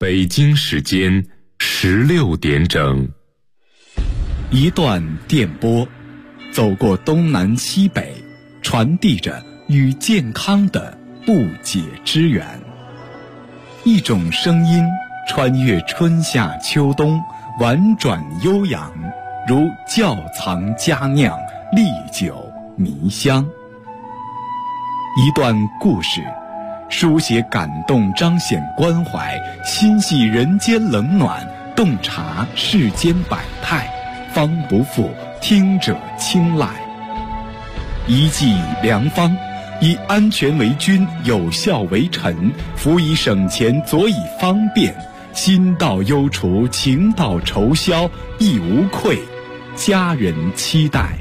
北京时间16点整。 一段电波，走过东南西北，传递着与健康的不解之缘。一种声音穿越春夏秋冬，婉转悠扬，如窖藏佳酿，历久弥香。一段故事，书写感动，彰显关怀，心系人间冷暖，洞察世间百态，方不负听者青睐。一剂良方，以安全为君，有效为臣，辅以省钱，佐以方便，心到忧除，情到愁消，亦无愧，家人期待。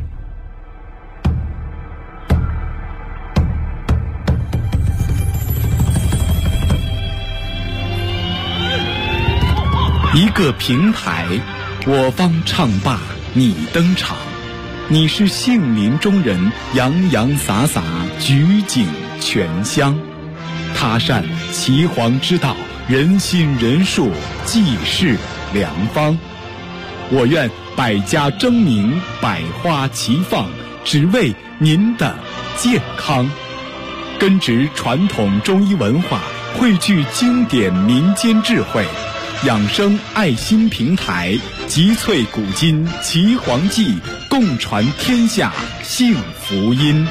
一个平台，我方唱罢你登场，你是杏林中人，洋洋洒洒，举景全香。他善岐黄之道，人心人术，济世良方。我愿百家争鸣，百花齐放，只为您的健康。根植传统中医文化，汇聚经典民间智慧，养生爱心平台，集萃古今岐黄记，共传天下幸福音。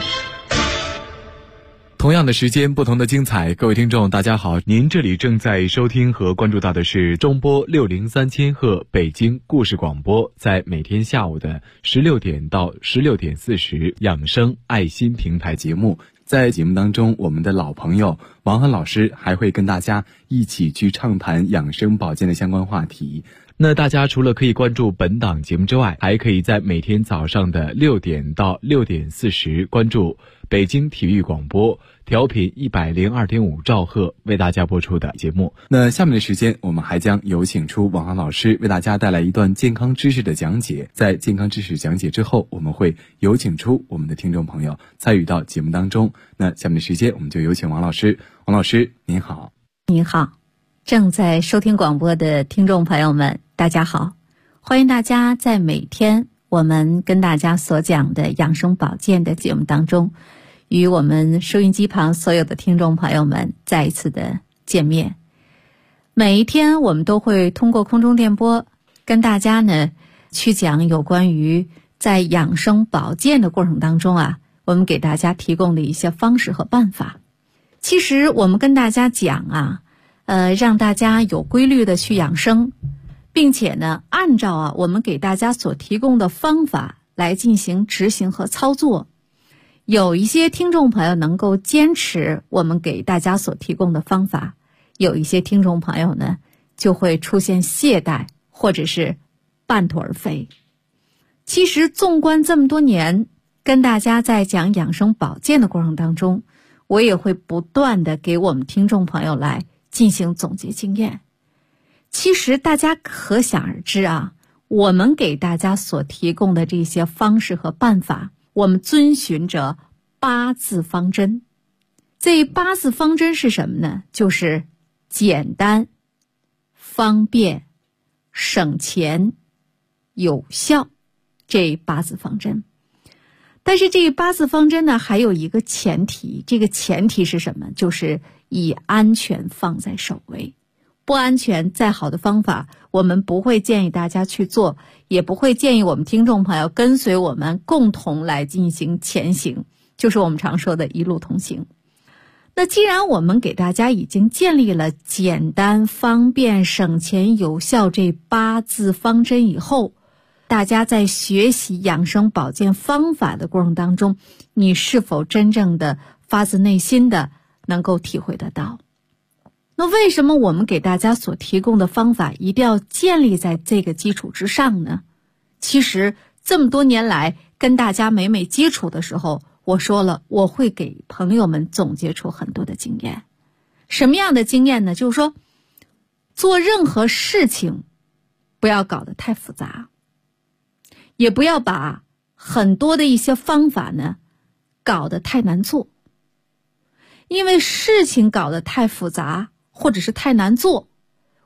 同样的时间，不同的精彩。各位听众大家好，您这里正在收听和关注到的是中波603千赫北京故事广播，在每天下午的16点到16点40养生爱心平台节目。在节目当中，我们的老朋友王涵老师还会跟大家一起去畅谈养生保健的相关话题。那大家除了可以关注本档节目之外，还可以在每天早上的6点到6点40关注北京体育广播调频102.5兆赫为大家播出的节目。那下面的时间，我们还将有请出王涵老师为大家带来一段健康知识的讲解。在健康知识讲解之后，我们会有请出我们的听众朋友参与到节目当中。那下面的时间，我们就有请王老师。王老师您好。 您好，正在收听广播的听众朋友们大家好，欢迎大家在每天我们跟大家所讲的养生保健的节目当中，与我们收音机旁所有的听众朋友们再一次的见面。每一天我们都会通过空中电波跟大家呢去讲有关于在养生保健的过程当中我们给大家提供的一些方式和办法。其实我们跟大家讲让大家有规律的去养生，并且呢按照我们给大家所提供的方法来进行执行和操作。有一些听众朋友能够坚持我们给大家所提供的方法，有一些听众朋友呢就会出现懈怠或者是半途而废。其实纵观这么多年跟大家在讲养生保健的过程当中，我也会不断的给我们听众朋友来进行总结经验。其实大家可想而知我们给大家所提供的这些方式和办法，我们遵循着8字方针。这8字方针是什么呢？就是简单、方便、省钱、有效，这8字方针。但是这8字方针呢还有一个前提，这个前提是什么？就是以安全放在首位。不安全，再好的方法我们不会建议大家去做，也不会建议我们听众朋友跟随我们共同来进行前行，就是我们常说的一路同行。那既然我们给大家已经建立了简单、方便、省钱、有效这8字方针以后，大家在学习养生保健方法的过程当中，你是否真正的发自内心的能够体会得到？那为什么我们给大家所提供的方法一定要建立在这个基础之上呢？其实这么多年来跟大家每接触的时候，我说了我会给朋友们总结出很多的经验。什么样的经验呢？就是说做任何事情不要搞得太复杂，也不要把很多的一些方法呢搞得太难做。因为事情搞得太复杂或者是太难做，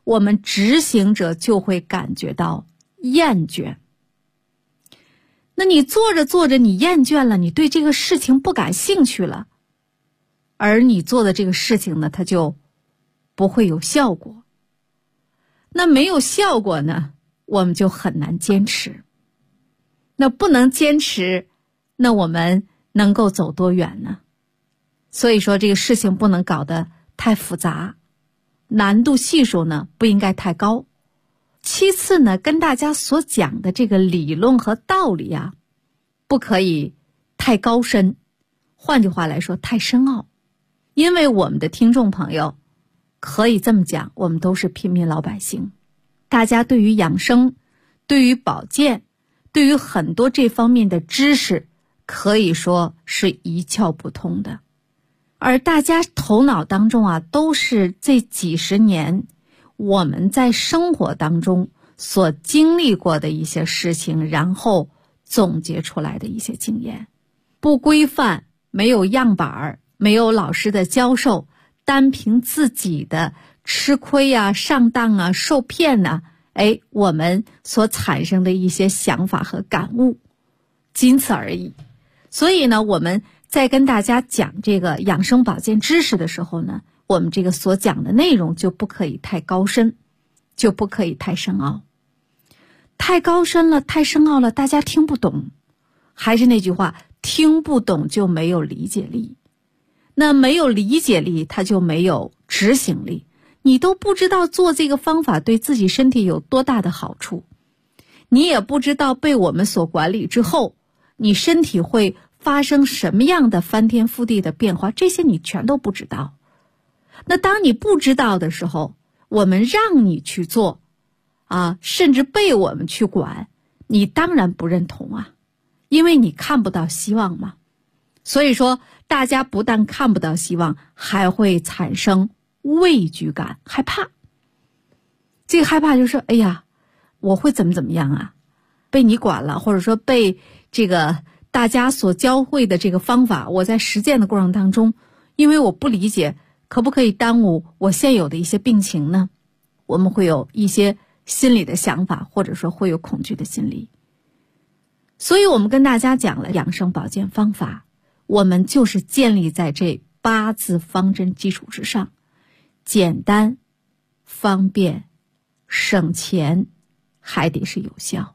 我们执行者就会感觉到厌倦。那你做着做着你厌倦了，你对这个事情不感兴趣了，而你做的这个事情呢，它就不会有效果。那没有效果呢，我们就很难坚持。那不能坚持，那我们能够走多远呢？所以说这个事情不能搞得太复杂，难度系数呢不应该太高。其次呢，跟大家所讲的这个理论和道理啊，不可以太高深，换句话来说太深奥。因为我们的听众朋友可以这么讲，我们都是平民老百姓，大家对于养生，对于保健，对于很多这方面的知识可以说是一窍不通的。而大家头脑当中啊，都是这几十年我们在生活当中所经历过的一些事情，然后总结出来的一些经验。不规范，没有样板，没有老师的教授，单凭自己的吃亏啊、上当啊、受骗啊，我们所产生的一些想法和感悟，仅此而已。所以呢，我们在跟大家讲这个养生保健知识的时候呢，我们这个所讲的内容就不可以太高深，就不可以太深奥。太高深了，太深奥了，大家听不懂。还是那句话，听不懂就没有理解力。那没有理解力，它就没有执行力。你都不知道做这个方法对自己身体有多大的好处，你也不知道被我们所管理之后，你身体会发生什么样的翻天覆地的变化，这些你全都不知道。那当你不知道的时候，我们让你去做甚至被我们去管，你当然不认同啊，因为你看不到希望嘛。所以说大家不但看不到希望，还会产生畏惧感，害怕。这个害怕就是哎呀，我会怎么样啊，被你管了，或者说被这个大家所教会的这个方法，我在实践的过程当中，因为我不理解，可不可以耽误我现有的一些病情呢？我们会有一些心理的想法，或者说会有恐惧的心理。所以我们跟大家讲了养生保健方法，我们就是建立在这8字方针基础之上，简单、方便、省钱，还得是有效。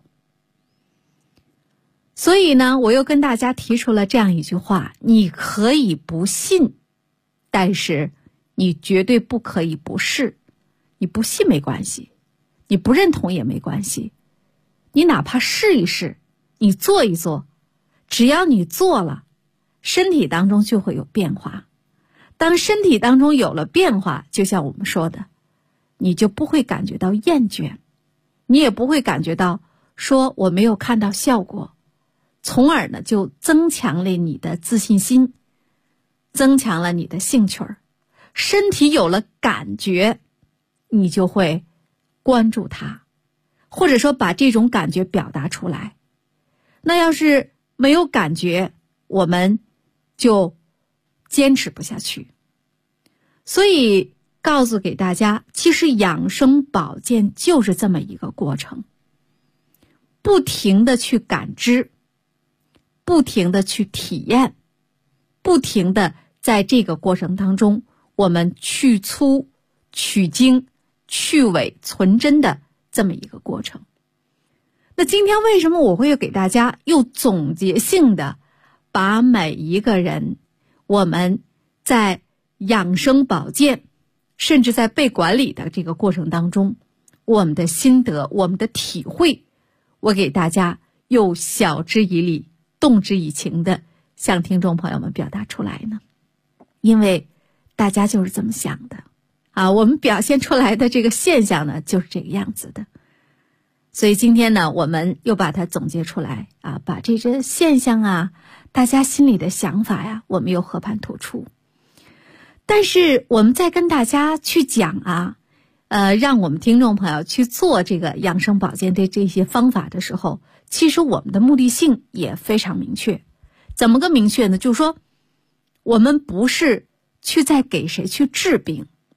所以呢，我又跟大家提出了这样一句话，你可以不信，但是你绝对不可以不试。你不信没关系，你不认同也没关系，你哪怕试一试，你做一做，只要你做了，身体当中就会有变化。当身体当中有了变化，就像我们说的，你就不会感觉到厌倦，你也不会感觉到说我没有看到效果，从而呢就增强了你的自信心，增强了你的兴趣儿。身体有了感觉，你就会关注它，或者说把这种感觉表达出来。那要是没有感觉，我们就坚持不下去。所以告诉给大家，其实养生保健就是这么一个过程，不停地去感知，不停地去体验，不停地在这个过程当中，我们去粗取精去伪存真的这么一个过程。那今天为什么我会给大家又总结性的把每一个人我们在养生保健甚至在被管理的这个过程当中，我们的心得，我们的体会，我给大家又晓之以理，动之以情的向听众朋友们表达出来呢？因为大家就是这么想的我们表现出来的这个现象呢，就是这个样子的。所以今天呢，我们又把它总结出来把这些现象大家心里的想法呀，我们又和盘托出。但是我们在跟大家去讲让我们听众朋友去做这个养生保健的这些方法的时候，其实我们的目的性也非常明确。怎么个明确呢？就是说，我们不是去在给谁去治病，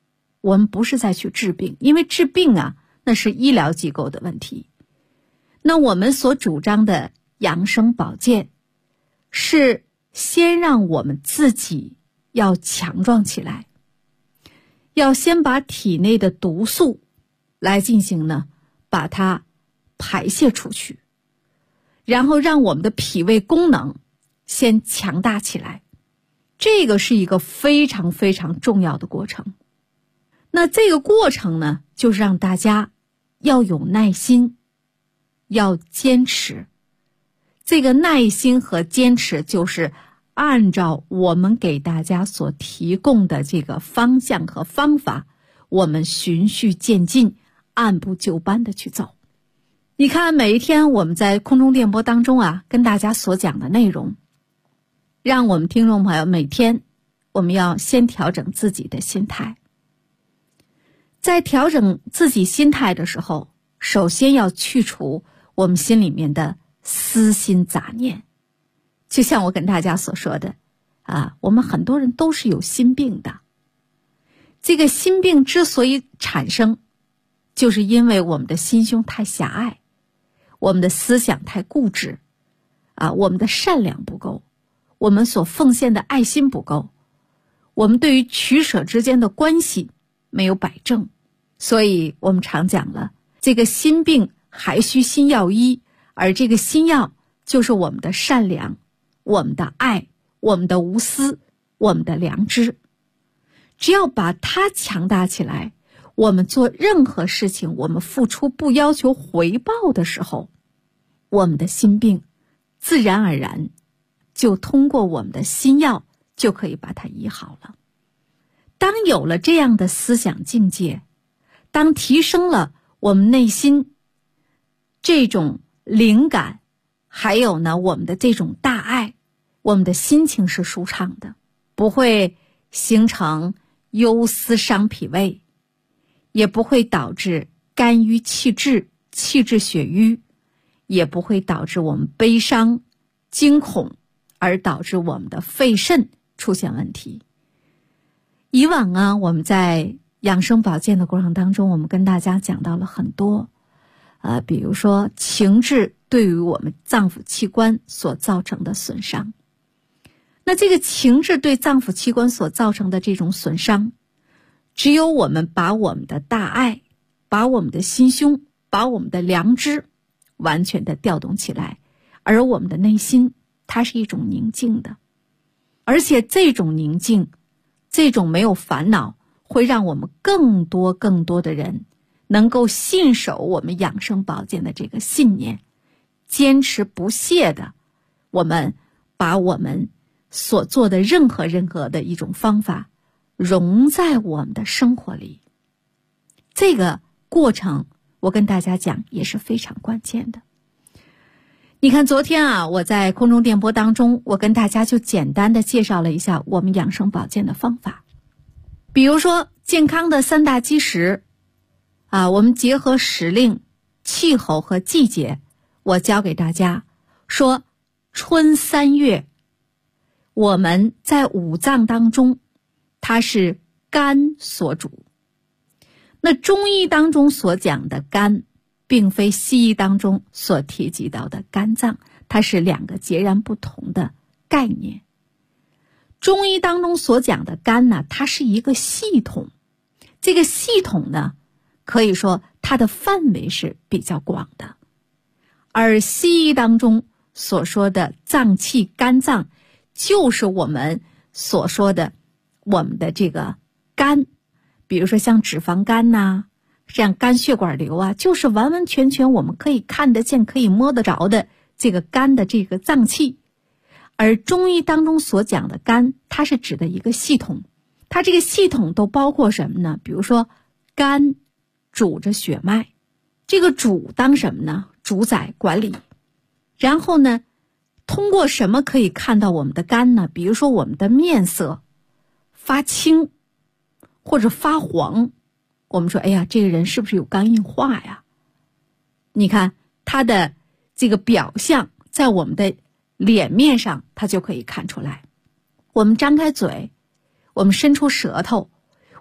我们不是在去治病，因为治病啊，那是医疗机构的问题。那我们所主张的养生保健，是先让我们自己要强壮起来，要先把体内的毒素来进行呢，把它排泄出去，然后让我们的脾胃功能先强大起来。这个是一个非常非常重要的过程。那这个过程呢，就是让大家要有耐心，要坚持。这个耐心和坚持就是按照我们给大家所提供的这个方向和方法，我们循序渐进，按部就班的去走。你看每一天我们在空中电波当中啊，跟大家所讲的内容，让我们听众朋友每天我们要先调整自己的心态。在调整自己心态的时候，首先要去除我们心里面的私心杂念。就像我跟大家所说的我们很多人都是有心病的。这个心病之所以产生，就是因为我们的心胸太狭隘，我们的思想太固执我们的善良不够，我们所奉献的爱心不够，我们对于取舍之间的关系没有摆正。所以我们常讲了，这个心病还需心药医，而这个心药就是我们的善良，我们的爱，我们的无私，我们的良知。只要把它强大起来，我们做任何事情，我们付出不要求回报的时候，我们的心病自然而然就通过我们的心药就可以把它医好了。当有了这样的思想境界，当提升了我们内心这种灵感，还有呢我们的这种大爱，我们的心情是舒畅的，不会形成忧思伤脾胃，也不会导致肝郁气滞，气滞血瘀，也不会导致我们悲伤惊恐，而导致我们的肺肾出现问题。以往我们在养生保健的过程当中，我们跟大家讲到了很多比如说情志对于我们脏腑器官所造成的损伤。那这个情志对脏腑器官所造成的这种损伤，只有我们把我们的大爱，把我们的心胸，把我们的良知完全的调动起来，而我们的内心它是一种宁静的，而且这种宁静，这种没有烦恼，会让我们更多的人能够信守我们养生保健的这个信念，坚持不懈的我们把我们所做的任何的一种方法融在我们的生活里。这个过程我跟大家讲也是非常关键的。你看昨天我在空中电波当中，我跟大家就简单的介绍了一下我们养生保健的方法。比如说健康的3大基石我们结合时令、气候和季节，我教给大家说，春3月我们在五脏当中它是肝所主。那中医当中所讲的肝，并非西医当中所提及到的肝脏，它是2个截然不同的概念。中医当中所讲的肝呢，它是一个系统，这个系统呢，可以说它的范围是比较广的。而西医当中所说的脏器肝脏，就是我们所说的我们的这个肝，比如说像脂肪肝像肝血管瘤就是完完全全我们可以看得见可以摸得着的这个肝的这个脏器。而中医当中所讲的肝，它是指的一个系统，它这个系统都包括什么呢？比如说肝主着血脉，这个主当什么呢？主宰管理。然后呢，通过什么可以看到我们的肝呢？比如说我们的面色发青或者发黄，我们说哎呀，这个人是不是有肝硬化呀？你看他的这个表象在我们的脸面上它就可以看出来。我们张开嘴，我们伸出舌头，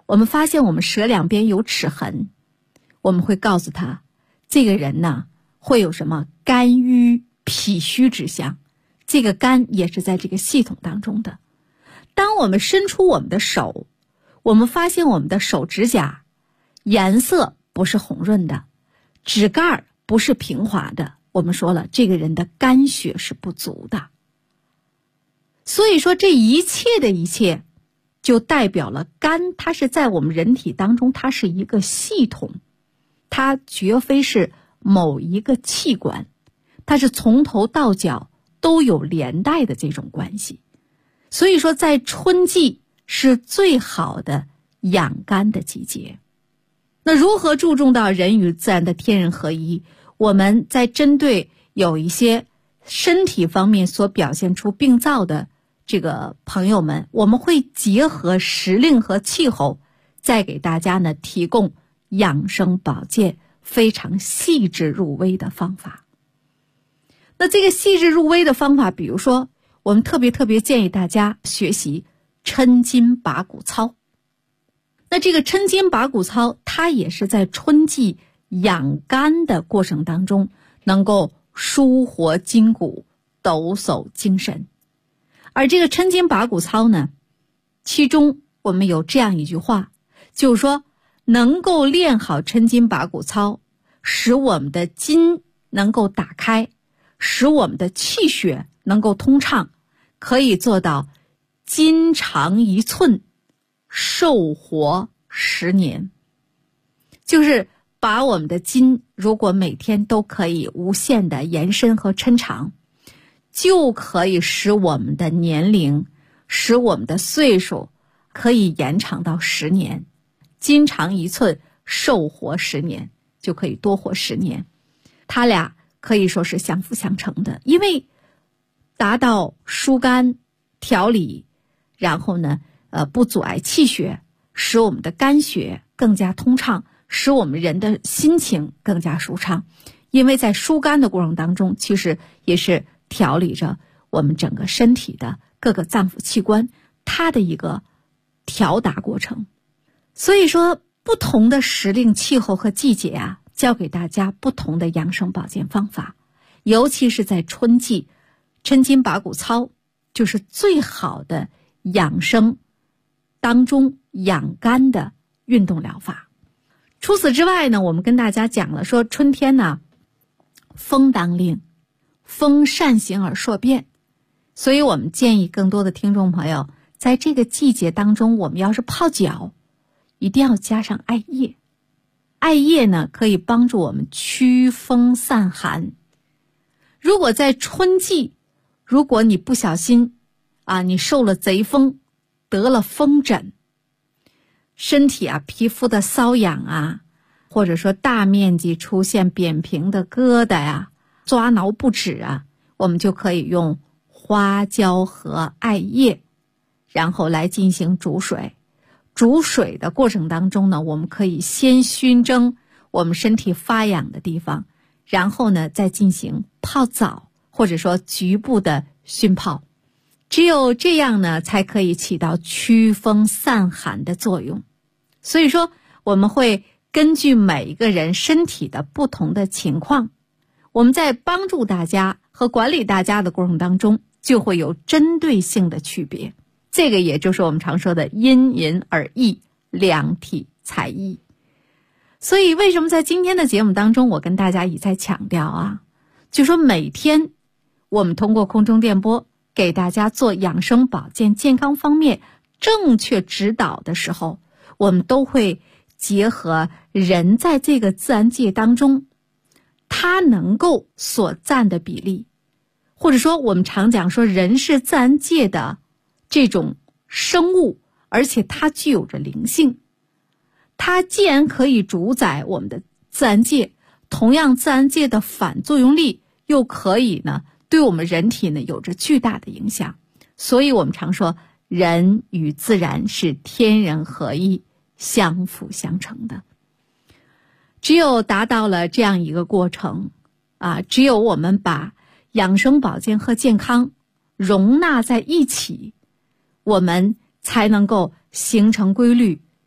我们发现我们舌两边有齿痕，我们会告诉他，这个人呢会有什么肝郁脾虚之象，这个肝也是在这个系统当中的。当我们伸出我们的手，我们发现我们的手指甲颜色不是红润的，指盖不是平滑的，我们说了，这个人的肝血是不足的。所以说这一切的一切就代表了肝，它是在我们人体当中，它是一个系统，它绝非是某一个器官，它是从头到脚都有连带的这种关系。所以说在春季是最好的养肝的季节。那如何注重到人与自然的天人合一？我们在针对有一些身体方面所表现出病灶的这个朋友们，我们会结合时令和气候，再给大家呢提供养生保健非常细致入微的方法。那这个细致入微的方法，比如说我们特别建议大家学习抻筋拔骨操。那这个抻筋拔骨操，它也是在春季养肝的过程当中，能够舒活筋骨，抖擞精神。而这个抻筋拔骨操呢，其中我们有这样一句话，就是说能够练好抻筋拔骨操，使我们的筋能够打开，使我们的气血能够通畅，可以做到筋长1寸，寿活10年。就是把我们的筋如果每天都可以无限的延伸和抻长，就可以使我们的年龄，使我们的岁数可以延长到10年。筋长1寸，寿活10年，就可以多活10年。它俩可以说是相辅相成的，因为达到疏肝调理，然后呢不阻碍气血，使我们的肝血更加通畅，使我们人的心情更加舒畅。因为在疏肝的过程当中，其实也是调理着我们整个身体的各个脏腑器官，它的一个调达过程。所以说不同的时令气候和季节啊，教给大家不同的养生保健方法。尤其是在春季，抻筋拔骨操就是最好的养生当中养肝的运动疗法。除此之外呢，我们跟大家讲了说，春天呢风当令，风善行而硕变，所以我们建议更多的听众朋友，在这个季节当中，我们要是泡脚，一定要加上艾叶。艾叶呢，可以帮助我们驱风散寒。如果在春季，如果你不小心你受了贼风，得了风疹，身体皮肤的瘙痒或者说大面积出现扁平的疙瘩抓挠不止我们就可以用花椒和艾叶，然后来进行煮水。煮水的过程当中呢，我们可以先熏蒸我们身体发痒的地方，然后呢再进行泡澡，或者说局部的熏泡。只有这样呢，才可以起到驱风散寒的作用。所以说我们会根据每一个人身体的不同的情况，我们在帮助大家和管理大家的过程当中，就会有针对性的区别。这个也就是我们常说的因人而异，量体裁衣。所以为什么在今天的节目当中，我跟大家一再强调就说每天我们通过空中电波给大家做养生保健健康方面正确指导的时候，我们都会结合人在这个自然界当中他能够所占的比例，或者说我们常讲说人是自然界的这种生物，而且它具有着灵性。它既然可以主宰我们的自然界，同样自然界的反作用力又可以呢对我们人体呢有着巨大的影响。所以我们常说人与自然是天人合一，相辅相成的。只有达到了这样一个过程只有我们把养生保健和健康容纳在一起，我们才能够形成规律，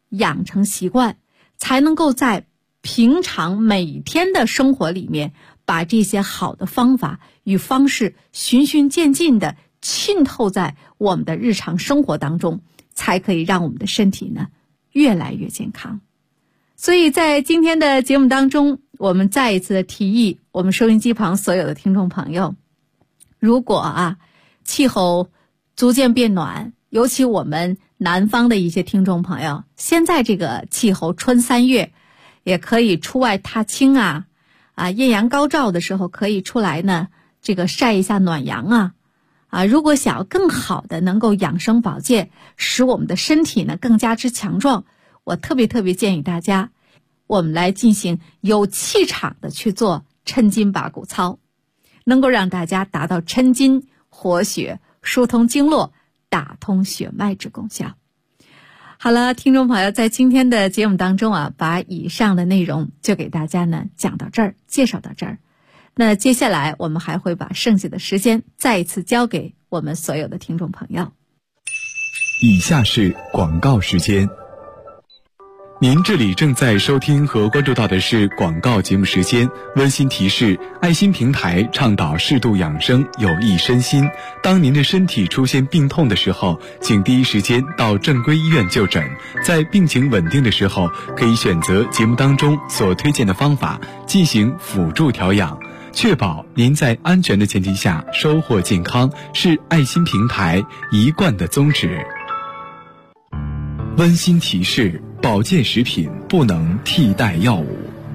养成习惯，才能够在平常每天的生活里面把这些好的方法与方式循序渐进的浸透在我们的日常生活当中，才可以让我们的身体呢越来越健康。所以在今天的节目当中，我们再一次提议我们收音机旁所有的听众朋友，如果气候逐渐变暖，尤其我们南方的一些听众朋友，现在这个气候春3月也可以出外踏青艳阳高照的时候可以出来呢这个晒一下暖阳如果想要更好的能够养生保健，使我们的身体呢更加之强壮，我特别建议大家，我们来进行有气场的去做抻筋拔骨操，能够让大家达到抻筋活血、疏通经络、打通血脉之功效。好了，听众朋友，在今天的节目当中把以上的内容就给大家呢讲到这儿，介绍到这儿。那接下来我们还会把剩下的时间再一次交给我们所有的听众朋友。 以下是广告时间。 您这里正在收听和关注到的是广告节目时间。温馨提示：爱心平台倡导适度养生，有益身心。当您的身体出现病痛的时候，请第一时间到正规医院就诊。在病情稳定的时候，可以选择节目当中所推荐的方法进行辅助调养，确保您在安全的前提下收获健康，是爱心平台一贯的宗旨。温馨提示：保健食品不能替代药物。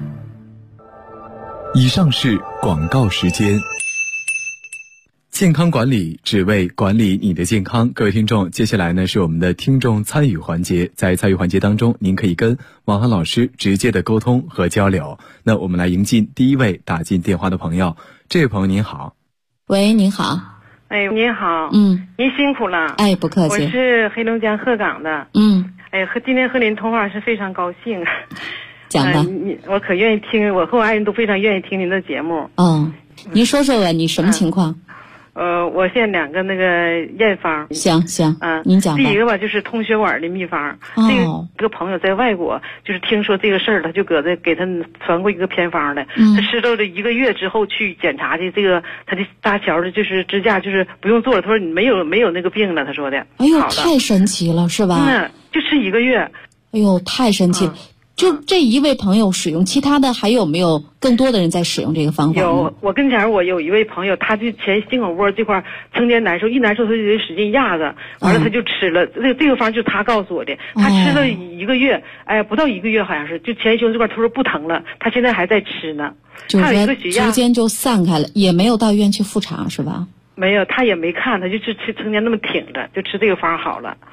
以上是广告时间。健康管理只为管理你的健康。各位听众，接下来呢是我们的听众参与环节。在参与环节当中，您可以跟王涵老师直接的沟通和交流。那我们来迎进第一位打进电话的朋友。这位朋友您好。 喂，您好。 哎，您好。 您辛苦了。 哎，不客气。 我是黑龙江鹤岗的。今天和您通话是非常高兴。 讲吧。 我可愿意听，我和我爱人都非常愿意听您的节目。 您说说吧，你什么情况？ 我现在2个那个验方。 行，您讲吧。 第一个吧，就是通血管的秘方。这个朋友在外国，就是听说这个事儿，他就给他传过一个偏方来。他吃到了1个月之后去检查的，这个他的搭桥的就是支架就是不用做了。他说你没有那个病了，他说的。 哎呦，太神奇了，是吧？ 就吃1个月。 哎呦，太神奇了。就这一位朋友使用，其他的还有没有更多的人在使用这个方法？ 有，我跟前我有一位朋友，他就前心口窝这块成天难受，一难受他就得使劲压着，完了他就吃了这个方，就是他告诉我的。他吃了1个月，不到1个月好像是，就前胸这块他说不疼了，他现在还在吃呢。 就是说逐渐就散开了，也没有到医院去复查是吧？ 没有，他也没看，他就是成天那么挺着，就吃这个方好了。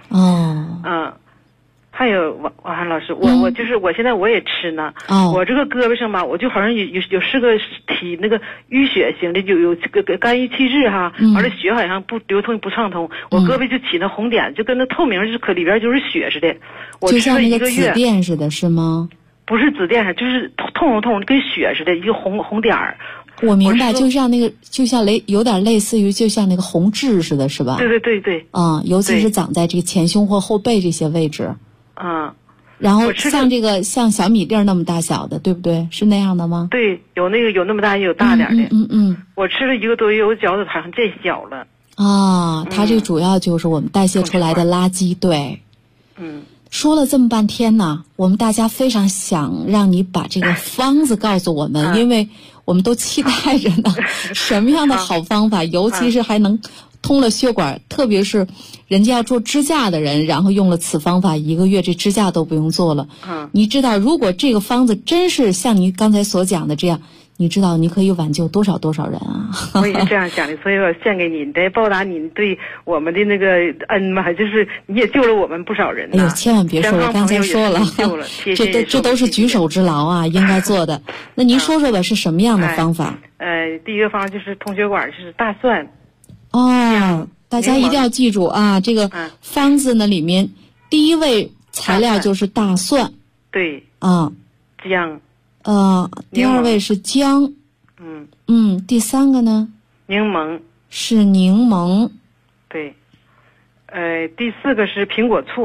还有王涵老师，我就是我现在我也吃呢。我这个胳膊上吧，我就好像有是个体那个淤血型的，有这个肝郁气滞哈，完了血好像不流通不畅通，我胳膊就起那红点，就跟那透明，就是可里边就是血似的。我吃了1个月， 就像那个紫癜似的，是吗？ 不是紫癜，就是痛跟血似的，一个红点儿。 我明白，就像那个，就像有点类似于，就像那个红痣似的，是吧？ 对。 尤其是长在这个前胸或后背这些位置。然后像小米粒儿那么大小的，对不对？是那样的吗？ 对，有那么大，也有大点的。我吃了1个多月，我脚好像见小了。 它这主要就是我们代谢出来的垃圾，对。说了这么半天呢，我们大家非常想让你把这个方子告诉我们，因为我们都期待着呢，什么样的好方法，尤其是还能通了血管，特别是人家要做支架的人，然后用了此方法1个月，这支架都不用做了。你知道，如果这个方子真是像你刚才所讲的这样，你知道你可以挽救多少人啊！ 我也是这样想的，所以我献给你，得报答你对我们的那个恩嘛，就是你也救了我们不少人。 哎呦，千万别说，我刚才说了，这都是举手之劳啊，应该做的。那您说说吧，是什么样的方法？ 第一个方就是通血管，就是大蒜。 大家一定要记住啊，这个方子呢里面第一位材料就是大蒜。 对。姜。 第2位是姜。第3个呢？ 柠檬。 是柠檬。 对。第4个是苹果醋。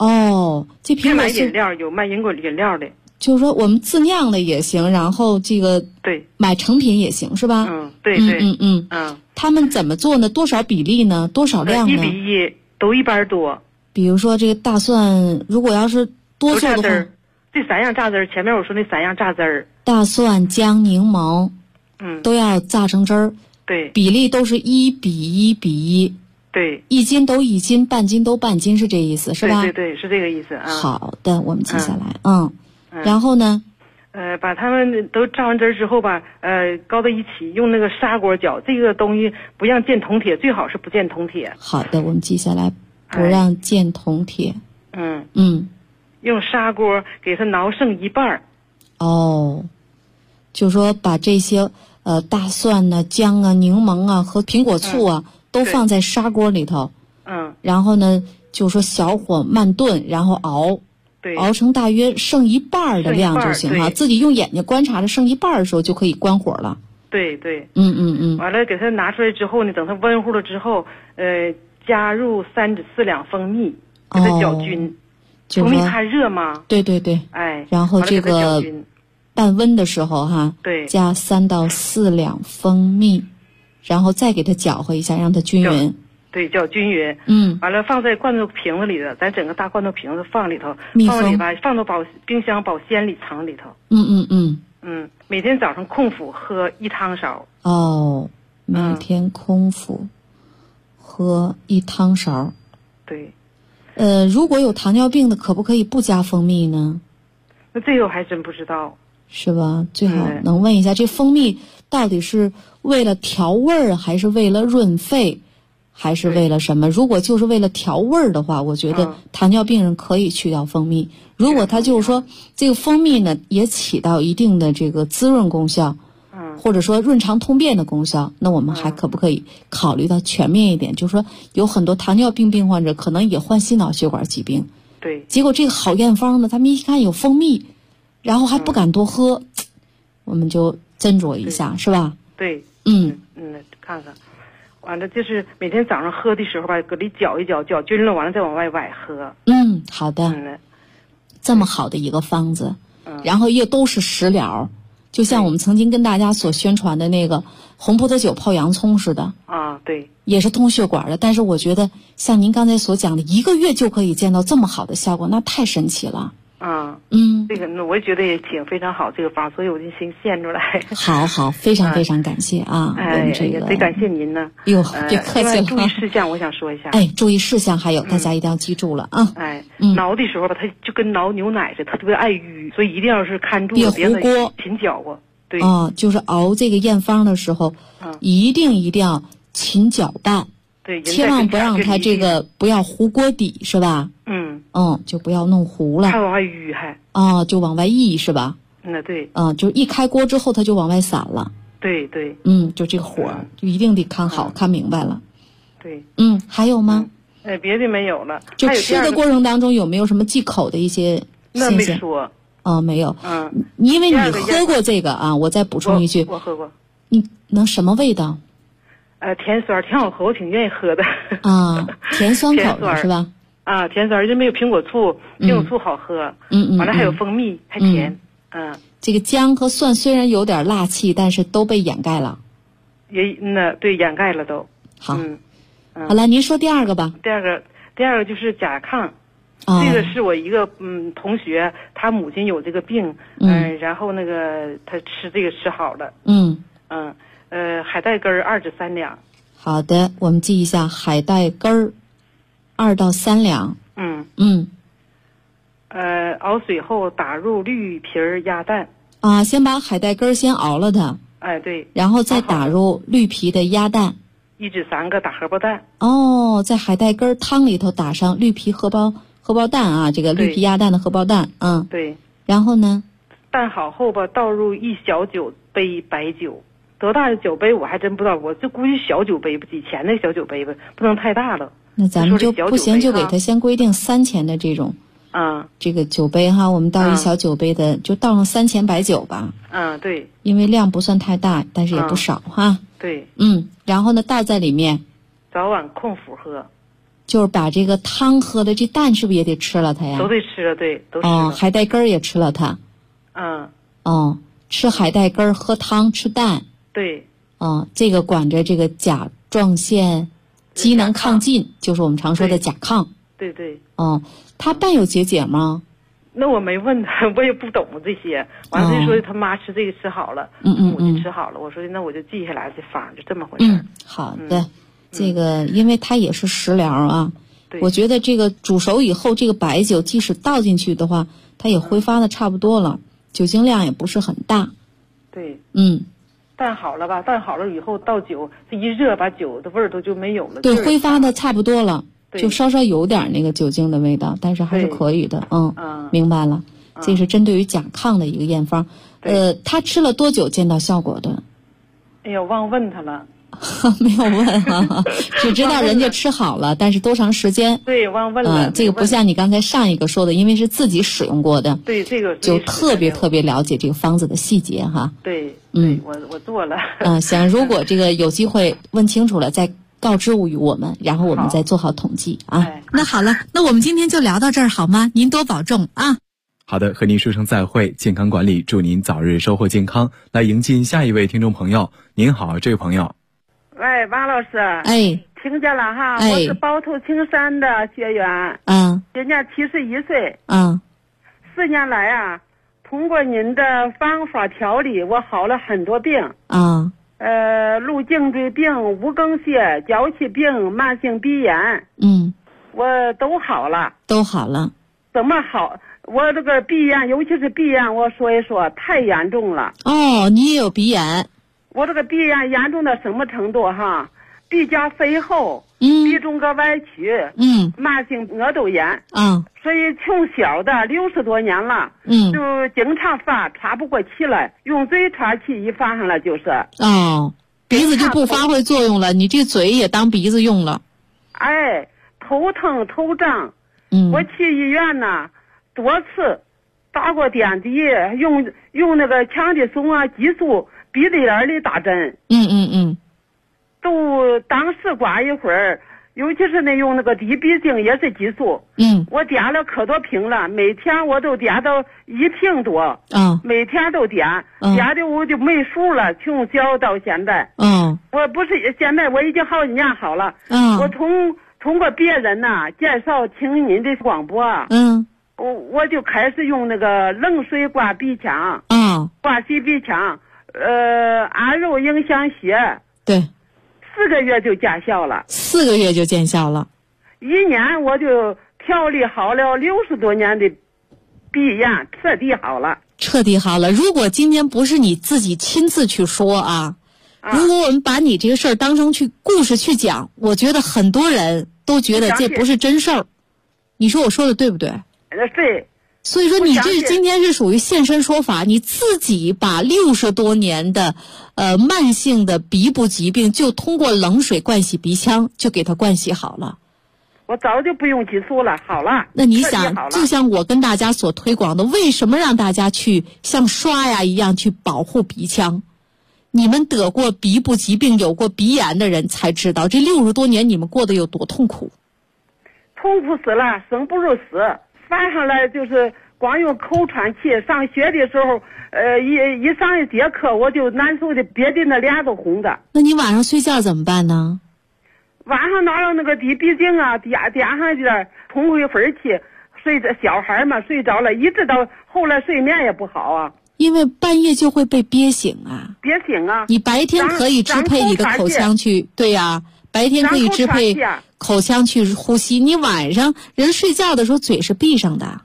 哦，这苹果买饮料有卖饮料的。 就是说我们自酿的也行，然后这个对买成品也行是吧？ 对。 他们怎么做呢？多少比例呢？多少量呢？ 1比1，都一般多。 比如说这个大蒜，如果要是多做的话， 这3样榨汁儿，前面我说那3样榨汁儿， 大蒜、姜、柠檬，都要榨成汁儿。 对， 比例都是1比1比1。 对 ，1斤都1斤，半斤都半斤，是这意思是吧？ 对，是这个意思啊。 好的，我们记下来。然后呢？ 把它们都榨完汁儿之后吧，高到一起，用那个砂锅搅。这个东西不让见铜铁，最好是不见铜铁。 好的，我们记下来，不让见铜铁。 用砂锅给它挠剩一半儿。 哦，就说把这些大蒜呢、姜啊、柠檬啊和苹果醋啊都放在砂锅里头。然后呢，就说小火慢炖，然后熬。 对， 熬成大约剩一半的量就行了，自己用眼睛观察着剩一半的时候就可以关火了。 对。完了给它拿出来之后呢，等它温乎了之后，加入3至4两蜂蜜，给它搅均。蜂蜜怕热吗？ 对。然后这个半温的时候哈， 对， 加3到4两蜂蜜，然后再给它搅和一下，让它均匀。 对，搅均匀。完了放在罐头瓶子里的，咱整个大罐头瓶子放里头，放里吧，放到冰箱保鲜里藏里头。每天早上空腹喝1汤勺。 哦，每天空腹喝1汤勺。 对。 如果有糖尿病的，可不可以不加蜂蜜呢？ 那这个我还真不知道。 是吧？最好能问一下，这蜂蜜到底是为了调味儿，还是为了润肺？还是为了什么？如果就是为了调味儿的话，我觉得糖尿病人可以去掉蜂蜜。如果他就是说这个蜂蜜呢也起到一定的这个滋润功效，或者说润肠通便的功效，那我们还可不可以考虑到全面一点？就是说有很多糖尿病病患者可能也患心脑血管疾病， 对， 结果这个好验方呢，他们一看有蜂蜜，然后还不敢多喝，我们就斟酌一下，是吧？ 对，看看。完了就是每天早上喝的时候吧，搁里搅一搅，搅均了，完了再往外喝。 好的。这么好的一个方子，然后也都是食疗，就像我们曾经跟大家所宣传的那个红葡萄酒泡洋葱似的。 对。 也是通血管的，但是我觉得像您刚才所讲的1个月就可以见到这么好的效果，那太神奇了。 这个我也觉得也非常好这个方，所以我就先献出来。 好，非常非常感谢啊！我们这个也感谢您呢。 哟，别客气了。 注意事项我想说一下。 注意事项还有大家一定要记住了啊！ 挠的时候吧，它就跟挠牛奶似的，特别爱淤，所以一定要是看住别糊锅， 勤搅和。对就是熬这个验方的时候，一定要勤搅拌。 对， 千万不让它这个不要糊锅底，是吧？就不要弄糊了。 还往外淤还。 就往外溢是吧？ 对。 就一开锅之后它就往外散了。 对。 就这个火就一定得看好，看明白了。 对。 还有吗？ 别的没有了。 就吃的过程当中有没有什么忌口的一些现象？ 那没说。 没有。因为你喝过这个啊，我再补充一句。 我喝过。 你能什么味道？ 甜酸，挺好喝，我挺愿意喝的。 甜酸口的是吧？ 甜酸就没有苹果醋，苹果醋好喝。完了还有蜂蜜，还甜。 这个姜和蒜虽然有点辣气，但是都被掩盖了。 对，掩盖了都。 好。好了，您说第二个吧。 第二个就是甲亢。这个是我一个同学，他母亲有这个病，然后那个他吃这个吃好了。海带根2至3两。 好的，我们记一下，海带根2到3两。 熬水后打入绿皮鸭蛋。 先把海带根先熬了它。 对。 然后再打入绿皮的鸭蛋。 1至3个打荷包蛋。 在海带根汤里头打上绿皮荷包蛋啊，这个绿皮鸭蛋的荷包蛋。 对。 然后呢？ 蛋好后吧，倒入1小酒杯白酒。多大的酒杯我还真不知道，我就估计小酒杯吧，以前的小酒杯吧，不能太大了。 那咱们就不行，就给他先规定3钱的这种。这个酒杯哈，我们倒1小酒杯的，就倒上3钱白酒吧。 对。 因为量不算太大，但是也不少哈。 对。 然后呢，倒在里面。 早晚空腹喝。 就是把这个汤喝的，这蛋是不是也得吃了它呀？ 都得吃了，对，都吃了。 海带根儿也吃了它。吃海带根儿，喝汤，吃蛋。 对。 这个管着这个甲状腺机能亢进，就是我们常说的甲亢。 对对。 他伴有结节吗？ 那我没问他，我也不懂这些。完了就说他妈吃这个吃好了，我就吃好了。我说那我就记下来这方，就这么回事。 好的，这个因为它也是食疗啊。我觉得这个煮熟以后，这个白酒即使倒进去的话，它也挥发的差不多了，酒精量也不是很大。 对。蛋好了吧？蛋好了以后倒酒，这一热把酒的味儿都就没有了。 对，挥发的差不多了。就稍稍有点那个酒精的味道，但是还是可以的。明白了。这是针对于甲亢的一个验方。他吃了多久见到效果的？ 哎呀，忘问他了。 没有问啊，只知道人家吃好了，但是多长时间？ 对，忘问了。 这个不像你刚才上一个说的，因为是自己使用过的。 对，这个就特别了解这个方子的细节哈。 对。我做了。 行，如果这个有机会问清楚了再告知于我们，然后我们再做好统计啊。那好了，那我们今天就聊到这儿好吗？您多保重啊。 好的，和您说声再会，健康管理，祝您早日收获健康。来迎进下一位听众朋友。您好，这位朋友。 喂，王老师。听见了哈。我是包头青山的学员。今年71岁。4年来啊，通过您的方法调理，我好了很多病。路颈椎病、无梗血、脚气病、慢性鼻炎。我都好了。怎么好？我这个鼻炎，尤其是鼻炎，我说一说，太严重了。 你也有鼻炎？ 我这个鼻炎严重到什么程度哈？鼻甲肥厚，鼻中隔歪曲，慢性额窦炎。所以从小的60多年了，就经常发，喘不过气来，用嘴喘气一发上了就是。 鼻子就不发挥作用了，你这嘴也当鼻子用了。 头疼头胀。我去医院呢，多次打过点滴，用那个强激素啊、激素，鼻子眼里打针。都当时刮一会儿，尤其是用那个低鼻精也是激素。我点了可多瓶了，每天我都点到1瓶多。每天都点，点的我就没数了，从小到现在。我不是现在我已经好几年好了。我通过别人呐介绍听您的广播。我就开始用那个冷水刮鼻腔。刮洗鼻腔，按揉影响血。 对。 4个月就见效了。 4个月就见效了。 1年我就调理好了60多年的鼻炎，彻底好了。 如果今天不是你自己亲自去说啊，如果我们把你这个事儿当成故事去讲，我觉得很多人都觉得这不是真事儿。你说我说的对不对？ 对。 所以说你这今天是属于现身说法，你自己把60多年的慢性的鼻部疾病，就通过冷水灌洗鼻腔就给它灌洗好了。 我早就不用激素了，好了。 那你想，就像我跟大家所推广的，为什么让大家去像刷牙一样去保护鼻腔？你们得过鼻部疾病、有过鼻炎的人才知道，这60多年你们过得有多痛苦。 痛苦死了，生不如死。翻上来就是光用口喘气。上学的时候，一上一节课我就难受的憋的那脸都红的。 那你晚上睡觉怎么办呢？ 晚上拿了那个低鼻精啊，点上去了，通一会儿气，睡着小孩嘛睡着了，一直到后来睡眠也不好啊。 因为半夜就会被憋醒啊。你白天可以支配你的口腔去，对呀，白天可以支配口腔去呼吸，你晚上人睡觉的时候嘴是闭上的。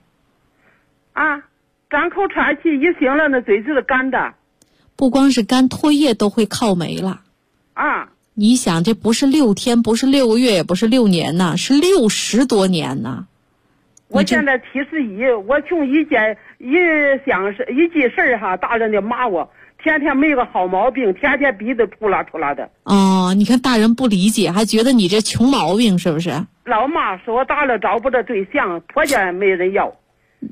张口喘气，一醒了那嘴是干的。 不光是干，唾液都会靠没了。你想，这不是6天，不是6个月，也不是6年呐，是60多年呐。 我现在71，我从一件事哈，大人就骂我，天天没个好毛病，天天鼻子出啦的。 你看大人不理解，还觉得你这穷毛病是不是？ 老骂说我大了找不着对象，婆家没人要。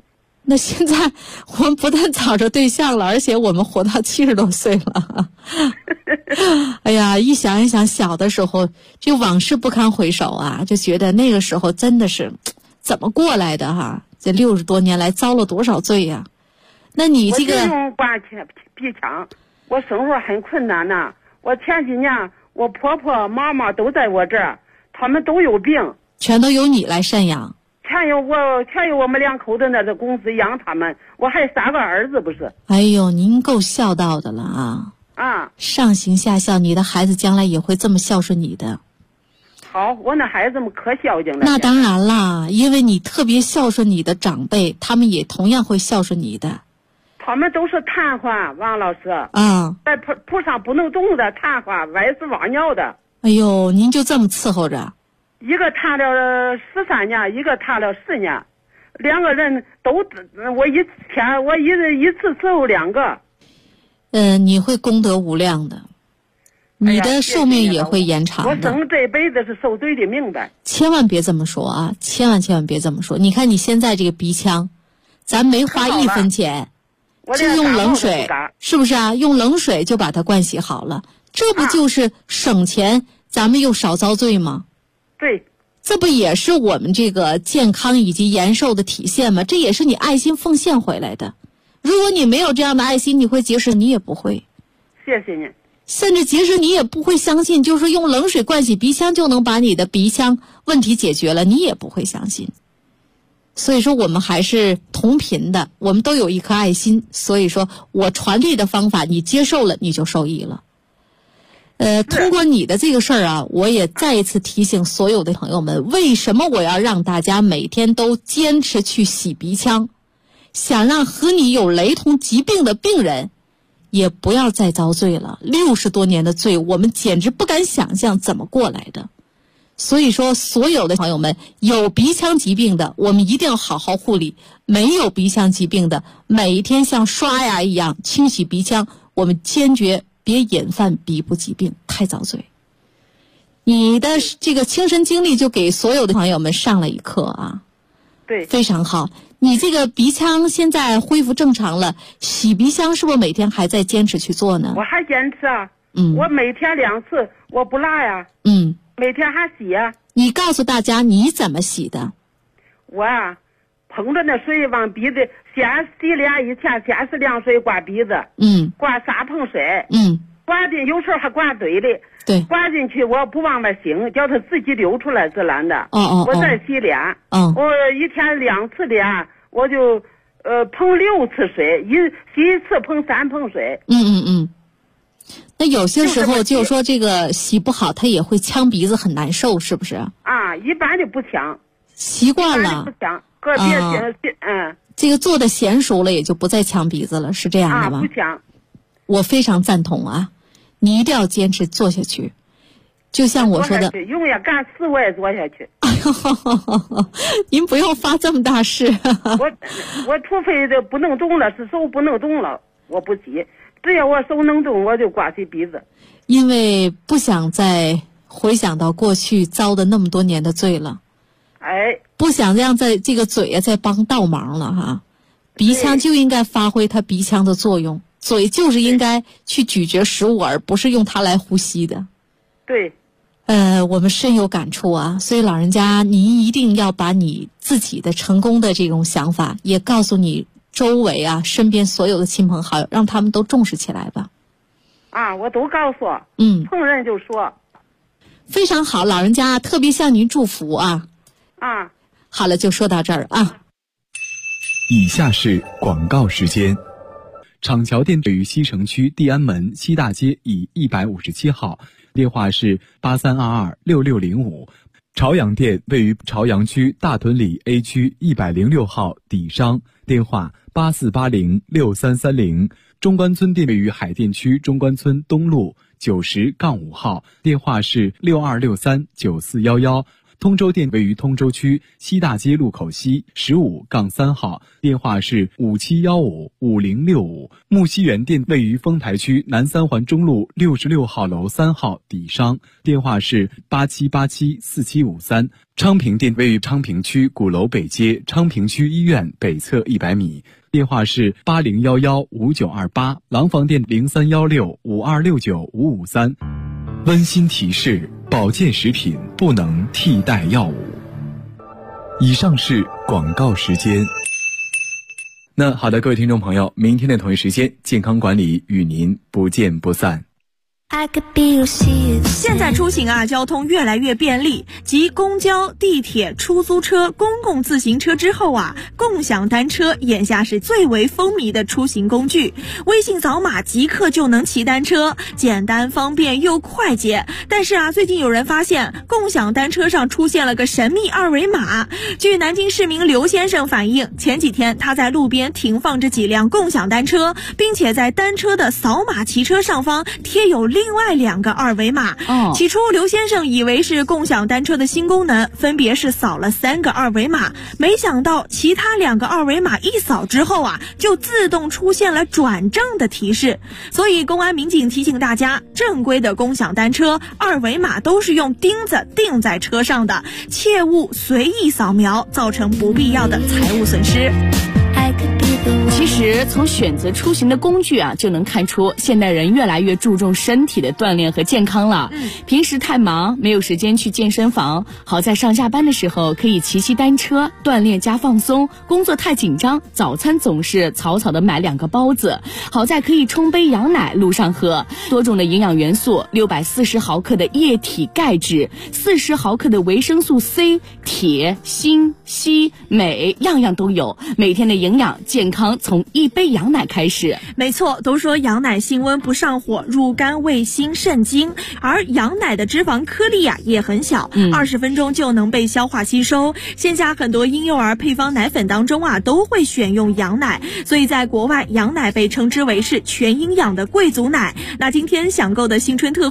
那现在我们不但找着对象了，而且我们活到70多岁了。哎呀，一想一想小的时候，这往事不堪回首啊，就觉得那个时候真的是怎么过来的哈？这60多年来遭了多少罪呀？那你这个我就用挂鼻腔，我生活很困难呐。我前几年我婆婆妈妈都在我这儿，他们都有病， 全都由你来赡养。 全有我们2口子那个公司养他们，我还3个儿子不是？ 哎呦，您够孝道的了啊！ 啊， 上行下效，你的孩子将来也会这么孝顺你的。 好，我那孩子们可孝敬了。 那当然啦，因为你特别孝顺你的长辈，他们也同样会孝顺你的。 他们都是瘫痪，王老师。 啊， 在铺上不能动的瘫痪，歪死忘尿的。 哎呦，您就这么伺候着？ 一个瘫了13年，一个瘫了10年，2个人都我一次伺候2个。 你会功德无量的，你的寿命也会延长的。 我生这辈子是受罪的明白。 千万别这么说啊！千万别这么说。你看你现在这个鼻腔，咱没花1分钱，就用冷水，是不是啊？用冷水就把它灌洗好了，这不就是省钱，咱们又少遭罪吗？ 对， 这不也是我们这个健康以及延寿的体现吗？这也是你爱心奉献回来的。如果你没有这样的爱心，你会节食？你也不会。 谢谢您。 甚至节食你也不会相信，就是用冷水灌洗鼻腔就能把你的鼻腔问题解决了，你也不会相信。所以说我们还是同频的，我们都有一颗爱心，所以说我传递的方法你接受了，你就受益了。通过你的这个事儿啊，我也再一次提醒所有的朋友们，为什么我要让大家每天都坚持去洗鼻腔？想让和你有雷同疾病的病人也不要再遭罪了。60多年的罪，我们简直不敢想象怎么过来的。所以说所有的朋友们，有鼻腔疾病的我们一定要好好护理，没有鼻腔疾病的每一天像刷牙一样清洗鼻腔，我们坚决别引犯鼻部疾病，太遭罪。你的这个亲身经历就给所有的朋友们上了一课啊。 对， 非常好。你这个鼻腔现在恢复正常了，洗鼻腔是不是每天还在坚持去做呢？ 我还坚持啊。我每天2次，我不落呀。每天还洗呀。 你告诉大家你怎么洗的？ 我啊，捧着那水往鼻子，先洗脸以前先是凉水刮鼻子，刮3盆水，刮进有时候还刮嘴里， 对， 刮进去我不往外醒，叫它自己流出来自然的。我再洗脸，我一天2次脸，我就捧6次水，洗1次捧3盆水。 那有些时候就是说这个洗不好，它也会呛鼻子，很难受，是不是？ 啊，一般就不呛， 习惯了， 不呛，个别这个做的娴熟了，也就不再呛鼻子了，是这样的吗？ 不呛。 我非常赞同啊，你一定要坚持做下去。就像我说的， 永远干死我也做下去。 您不要发这么大誓。 我除非这不能动了，是手不能动了，我不洗。只要我手能动，我就刮洗鼻子。 因为不想再回想到过去遭的那么多年的罪了。不想让在这个嘴再帮倒忙了哈。鼻腔就应该发挥它鼻腔的作用，嘴就是应该去咀嚼食物，而不是用它来呼吸的。 对。 我们深有感触啊，所以老人家您一定要把你自己的成功的这种想法也告诉你周围啊身边所有的亲朋好友，让他们都重视起来吧。 我都告诉。碰人就说。 非常好，老人家特别向您祝福啊。好了，就说到这儿啊。 以下是广告时间。厂桥店位于西城区地安门西大街以157号，电话是83226605。朝阳店位于朝阳区大屯里 A 区106号底商，电话84806330。中关村店位于海淀区中关村东路90-5号，电话是62639411。 通州店位于通州区西大街路口西15-3号，电话是57155065。木樨园店位于丰台区南三环中路66号楼3号底商，电话是87874753。昌平店位于昌平区鼓楼北街昌平区医院北侧100米，电话是80115928。廊坊店031652695553。温馨提示：保健食品不能替代药物。以上是广告时间。那好的，各位听众朋友，明天的同一时间，健康管理与您不见不散。 现在出行啊，交通越来越便利，继公交、地铁、出租车、公共自行车之后啊，共享单车眼下是最为风靡的出行工具。微信扫码即刻就能骑单车，简单方便又快捷。但是啊，最近有人发现共享单车上出现了个神秘二维码。据南京市民刘先生反映，前几天他在路边停放着几辆共享单车，并且在单车的扫码骑车上方贴有另外2个二维码。起初刘先生以为是共享单车的新功能，分别是扫了3个二维码，没想到其他2个二维码一扫之后啊，就自动出现了转正的提示。所以公安民警提醒大家，正规的共享单车二维码都是用钉子钉在车上的，切勿随意扫描，造成不必要的财务损失。 其实从选择出行的工具啊，就能看出现代人越来越注重身体的锻炼和健康了。平时太忙，没有时间去健身房，好在上下班的时候可以骑单车锻炼加放松。工作太紧张，早餐总是草草的买2个包子，好在可以冲杯羊奶路上喝。多种的营养元素，640毫克的液体钙质，40毫克的维生素 C、铁、锌、硒、镁，样样都有。每天的营养健康从1杯羊奶开始。 没错，都说羊奶性温不上火，入肝胃心肾经，而羊奶的脂肪颗粒啊也很小，20分钟就能被消化吸收。现下很多婴幼儿配方奶粉当中啊都会选用羊奶，所以在国外羊奶被称之为是全营养的贵族奶。那今天享购的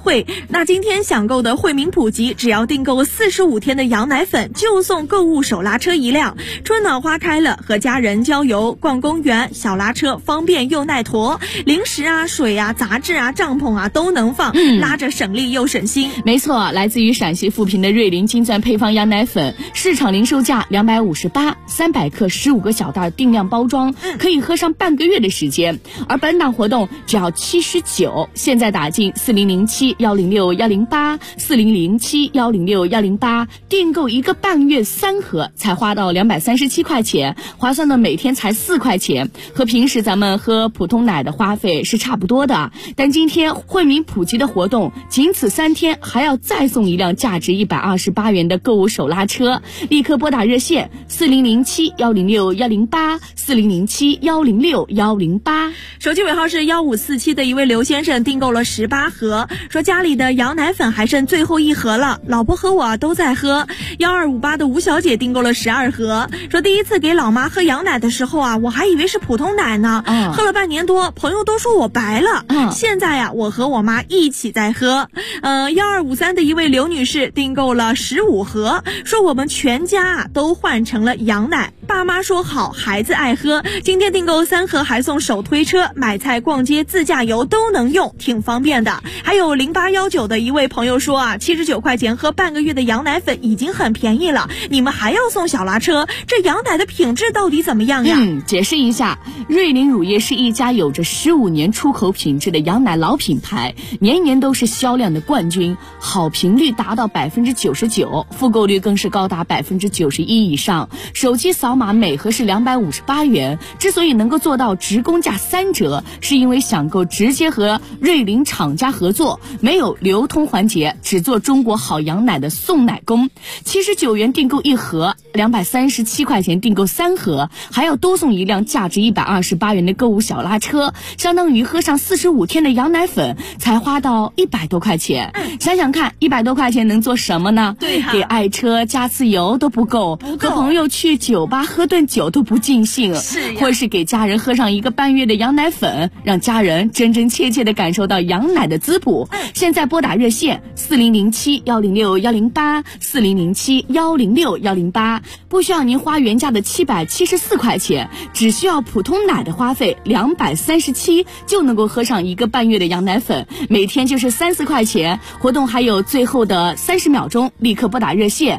惠民普及，只要订购45天的羊奶粉，就送购物手拉车1辆。春暖花开了，和家人郊游、逛公园，小拉车方便又耐驮，零食啊、水啊、杂志啊、帐篷啊都能放，拉着省力又省心。 没错，来自于陕西富平的瑞麟金钻配方羊奶粉，市场零售价258，300克15个小袋定量包装，可以喝上半个月的时间。而本档活动只要79，现在打进4007106108，4007106108，订购1个半月3盒才花到237块钱，划算的每天才4块钱，和平时咱们喝普通奶的花费是差不多的。但今天惠民普及的活动，仅此3天还要再送1辆价值128元的购物手拉车，立刻拨打热线4007106108，4007106108。 手机尾号是1547的一位刘先生订购了18盒，说家里的羊奶粉还剩最后1盒了，老婆和我都在喝。1258的吴小姐订购了12盒，说第一次给老妈喝羊奶的时候啊，我还以为是普通奶呢，喝了半年多，朋友都说我白了。现在呀，我和我妈一起在喝。1253的一位刘女士订购了15盒，说我们全家啊都换成了羊奶，爸妈说好，孩子爱喝。今天订购3盒还送手推车，买菜逛街自驾游都能用，挺方便的。还有0819的一位朋友说啊，79块钱喝半个月的羊奶粉已经很便宜了，你们还要送小拉车，这羊奶的品质到底怎么样呀？ 解释一下，瑞麟乳业是一家有着15年出口品质的羊奶老品牌，年年都是销量的冠军，好评率达到99%，复购率更是高达91%以上。手机扫码每盒是258元，之所以能够做到直供价3折，是因为想购直接和瑞麟厂家合作，没有流通环节，只做中国好羊奶的送奶工。79元订购1盒，237块钱订购3盒，还要多送1辆价值128 28元的购物小拉车，相当于喝上45天的羊奶粉，才花到100多块钱。想想看，100多块钱能做什么呢？ 对给爱车加次油都不够，和朋友去酒吧喝顿酒都不尽兴，或是给家人喝上1个半月的羊奶粉，让家人真真切切地感受到羊奶的滋补。现在拨打热线4007-106-108，4007-106-108，不需要您花原价的774块钱，只需要普通奶的花费237，就能够喝上1个半月的羊奶粉，每天就是3-4块钱。活动还有最后的30秒钟，立刻拨打热线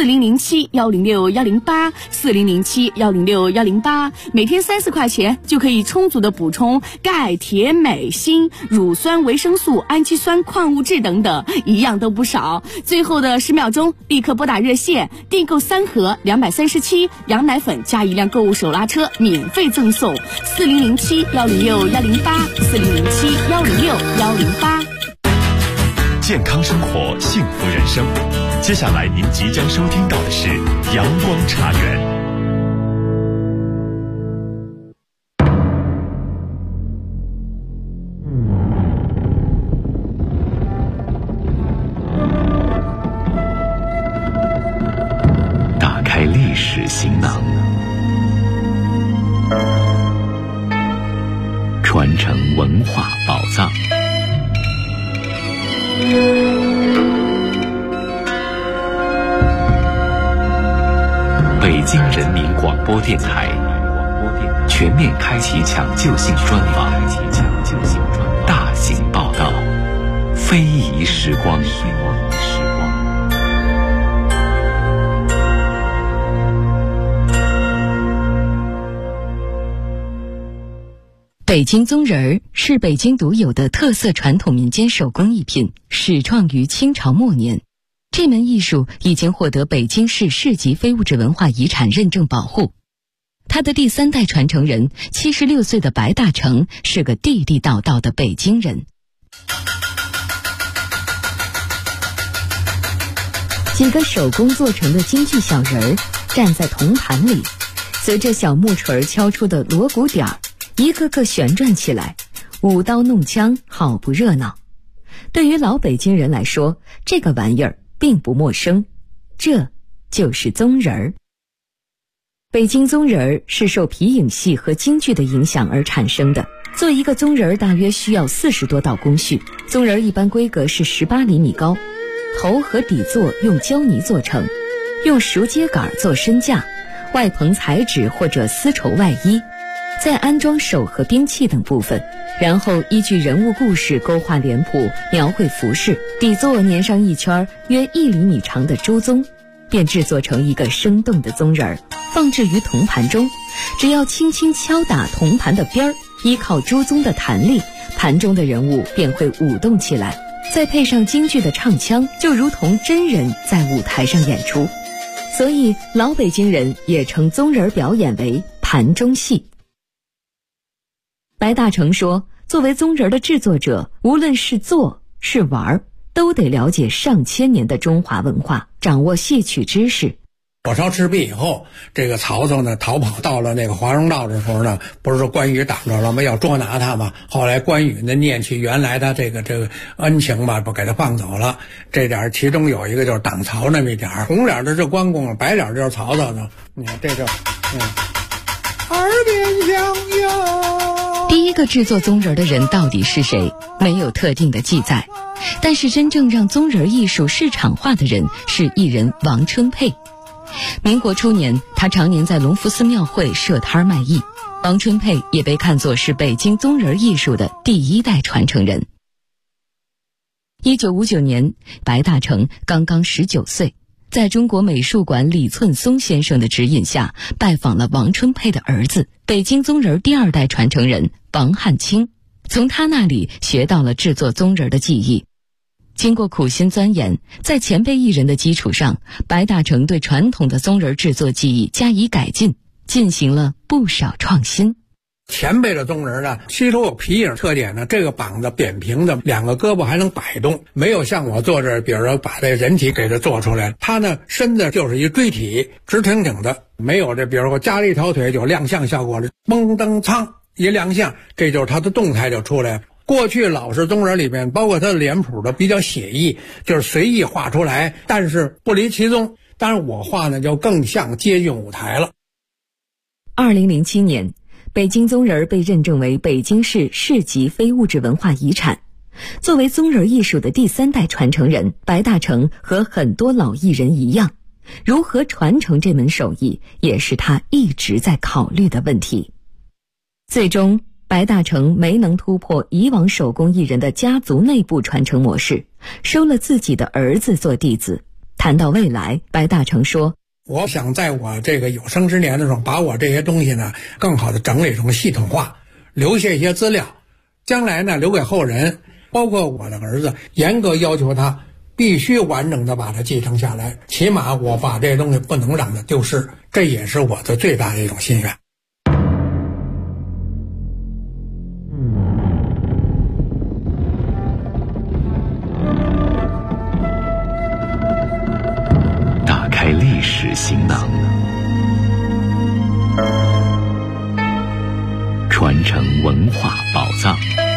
4007-106-108，4007-106-108，每天3-4块钱就可以充足的补充钙、铁、镁、锌、乳酸、维生素、氨基酸、矿物质等等，一样都不少。最后的10秒钟，立刻拨打热线，订购3盒237羊奶粉加1辆购物手拉车，免费赠送。4007-106-108，4007-106-108。 健康生活，幸福人生。接下来您即将收听到的是阳光茶园。 打开历史行囊，传承文化宝藏。北京人民广播电台全面开启抢救性专访，大型报道，非遗时光。 北京棕人儿是北京独有的特色传统民间手工艺品，始创于清朝末年。这门艺术已经获得北京市市级非物质文化遗产认证保护。他的第3代传承人76岁的白大成是个地地道道的北京人。几个手工做成的京剧小人儿站在铜盘里，随着小木锤敲出的锣鼓点儿，一个个旋转起来，舞刀弄枪，好不热闹。对于老北京人来说，这个玩意儿并不陌生，这就是棕人儿。北京棕人儿是受皮影戏和京剧的影响而产生的。做一个棕人儿大约需要40多道工序。棕人儿一般规格是18厘米高，头和底座用胶泥做成，用熟秸秆做身架，外棚彩纸或者丝绸外衣，再安装手和兵器等部分，然后依据人物故事勾画脸谱，描绘服饰，底座粘上一圈约1厘米长的猪鬃，便制作成一个生动的棕人儿，放置于铜盘中。只要轻轻敲打铜盘的边儿，依靠猪鬃的弹力，盘中的人物便会舞动起来，再配上京剧的唱腔，就如同真人在舞台上演出。所以老北京人也称棕人表演为盘中戏。白大成说，作为棕人的制作者，无论是做是玩，都得了解上千年的中华文化，掌握戏曲知识。 火烧赤壁以后，这个曹操呢逃跑到了那个华容道的时候呢，不是说关羽挡着了吗？要捉拿他嘛。后来关羽呢念起原来的这个恩情吧，不给他放走了。这点其中有一个就是挡曹那么一点，红脸的是关公，白脸就是曹操呢。你看这就耳边响哟。 第一个制作棕人的人到底是谁？没有特定的记载。但是真正让棕人艺术市场化的人是艺人王春佩。民国初年，他常年在隆福寺庙会设摊卖艺。王春佩也被看作是北京棕人艺术的第1代传承人。1959年，白大成刚刚19岁，在中国美术馆李寸松先生的指引下，拜访了王春佩的儿子，北京棕人第2代传承人王汉卿，从他那里学到了制作棕人的技艺。经过苦心钻研，在前辈艺人的基础上，白大成对传统的棕人制作技艺加以改进，进行了不少创新。 前辈的宗人呢，其实有皮影特点呢，这个膀子扁平的，两个胳膊还能摆动，没有像我坐这儿，比如说把这人体给它做出来，它呢身子就是一锥体，直挺挺的，没有这比如说加了一条腿就亮相效果了，嘣噔噌一亮相，这就是它的动态就出来了。过去老式宗人里面，包括他的脸谱的比较写意，就是随意画出来，但是不离其宗。但是我画呢，就更像接近舞台了。 2007年，北京宗人被认证为北京市市级非物质文化遗产。作为宗人艺术的第3代传承人，白大成和很多老艺人一样，如何传承这门手艺，也是他一直在考虑的问题。最终，白大成没能突破以往手工艺人的家族内部传承模式，收了自己的儿子做弟子。谈到未来，白大成说， 我想在我这个有生之年的时候，把我这些东西呢更好的整理成系统化，留下一些资料，将来呢留给后人，包括我的儿子，严格要求他必须完整的把它继承下来，起码我把这些东西不能让它丢失，这也是我的最大的一种心愿。 打开历史行囊，传承文化宝藏。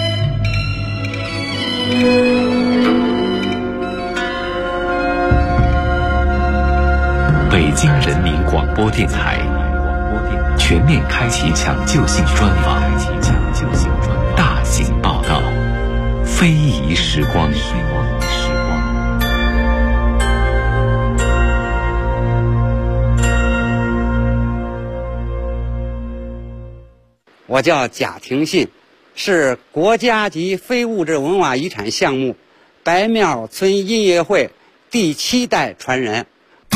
北京人民广播电台全面开启抢救性专访，大型报道，非遗时光。 我叫贾廷信，是国家级非物质文化遗产项目白庙村音乐会第7代传人。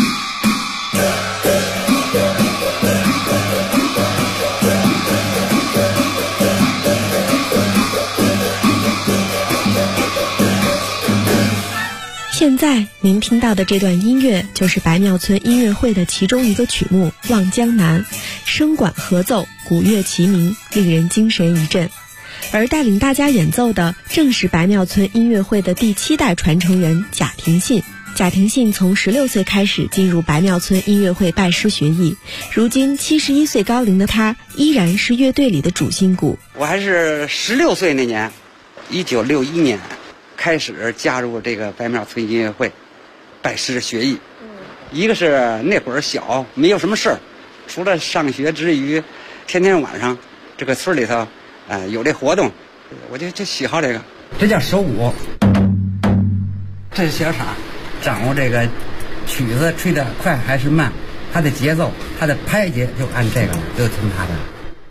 现在您听到的这段音乐就是白庙村音乐会的其中一个曲目《望江南》，声管合奏，鼓乐齐鸣，令人精神一振。而带领大家演奏的正是白庙村音乐会的第7代传承人贾廷信。贾廷信从16岁开始进入白庙村音乐会拜师学艺，如今71岁高龄的他依然是乐队里的主心骨。 我还是16岁那年，1961年开始加入这个白庙村音乐会，拜师学艺。一个是那会儿小，没有什么事儿，除了上学之余，天天晚上这个村里头，有这活动，我就喜好这个。这叫手鼓，这是小傻，掌握这个曲子吹得快还是慢，它的节奏，它的拍节就按这个，就听它的。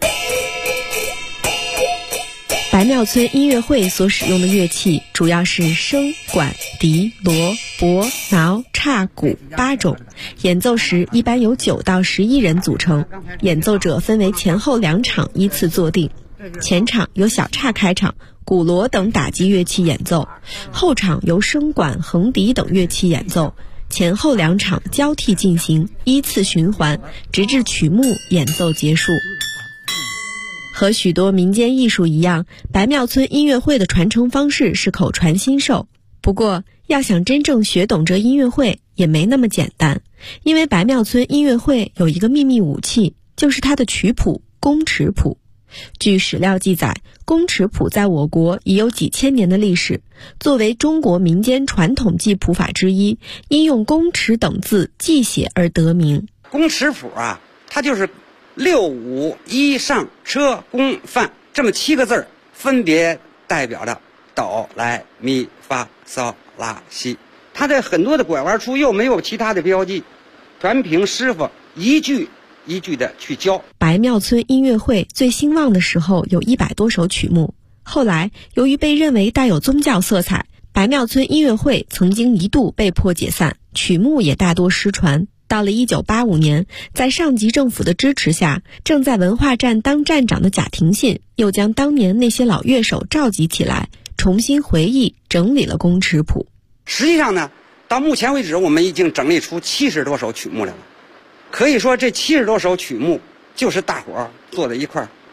白庙村音乐会所使用的乐器主要是笙、管、笛、锣、钹、铙、叉、鼓8种，演奏时一般由9到11人组成，演奏者分为前后2场依次坐定，前场由小叉开场，鼓锣等打击乐器演奏，后场由笙管、横笛等乐器演奏，前后2场交替进行，依次循环，直至曲目演奏结束。和许多民间艺术一样，白庙村音乐会的传承方式是口传心授。不过，要想真正学懂这音乐会也没那么简单，因为白庙村音乐会有一个秘密武器，就是它的曲谱宫尺谱。据史料记载，宫尺谱在我国已有几千年的历史，作为中国民间传统记谱法之一，因用宫尺等字记写而得名。 宫尺谱啊，它就是6、5、1上车宫范这么7个字，分别代表着哆来咪发嗦拉西。它的很多的拐弯处又没有其他的标记，全凭师傅一句一句的去教。 白庙村音乐会最兴旺的时候有100多首曲目，后来由于被认为带有宗教色彩，白庙村音乐会曾经一度被迫解散，曲目也大多失传。到了1985年，在上级政府的支持下，正在文化站当站长的贾廷信又将当年那些老乐手召集起来，重新回忆整理了宫尺谱。 实际上呢，到目前为止我们已经整理出70多首曲目来了。可以说这70多首曲目就是大伙儿坐在一块儿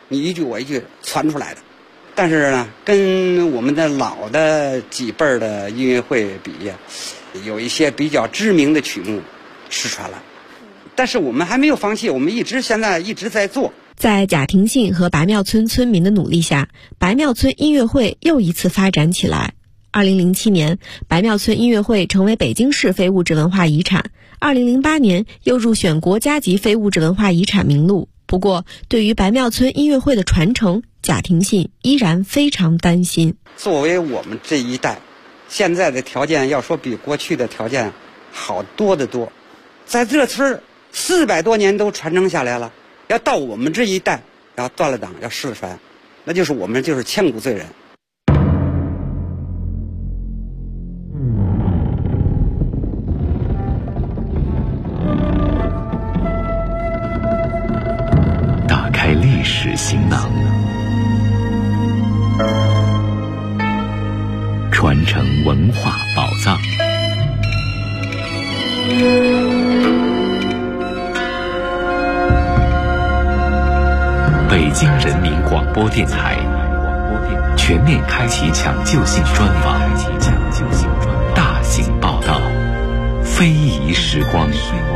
你一句我一句传出来的。但是呢，跟我们的老的几辈的音乐会比，有一些比较知名的曲目失传了。但是我们还没有放弃，我们现在一直在做。 在贾廷信和白庙村村民的努力下，白庙村音乐会又一次发展起来。2007年，白庙村音乐会成为北京市非物质文化遗产。2008年又入选国家级非物质文化遗产名录。不过，对于白庙村音乐会的传承，贾廷信依然非常担心。 作为我们这一代，现在的条件要说比过去的条件好多得多，在这村400多年都传承下来了，要到我们这一代要断了档，要失传，那就是我们就是千古罪人。 打开历史行囊，传承文化宝藏。北京人民广播电台全面开启抢救性专访，大型报道，非遗时光。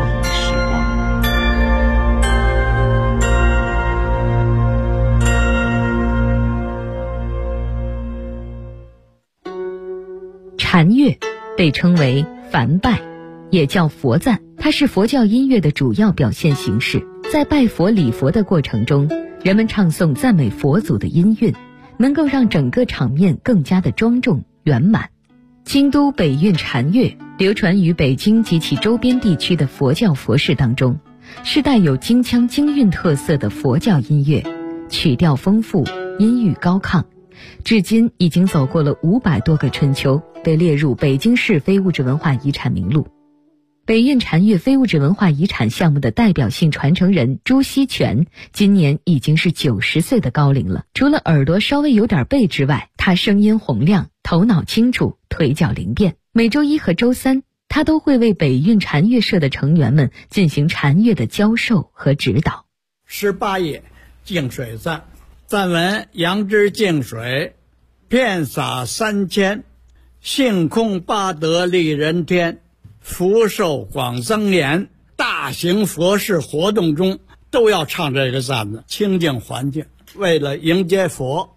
禅乐被称为梵拜，也叫佛赞，它是佛教音乐的主要表现形式。在拜佛礼佛的过程中，人们唱诵赞美佛祖的音韵，能够让整个场面更加的庄重圆满。京都北韵禅乐流传于北京及其周边地区的佛教佛事当中，是带有京腔京韵特色的佛教音乐，曲调丰富，音域高亢，至今已经走过了500多个春秋，被列入北京市非物质文化遗产名录。北韵禅乐非物质文化遗产项目的代表性传承人朱锡全今年已经是90岁的高龄了。除了耳朵稍微有点背之外，他声音洪亮，头脑清楚，腿脚灵便。每周1和周3，他都会为北韵禅乐社的成员们进行禅乐的教授和指导。 18页净水赞，赞文：杨枝净水，遍洒3000，性空八德利人天，福寿广增延。大型佛事活动中都要唱这个赞子，清净环境，为了迎接佛。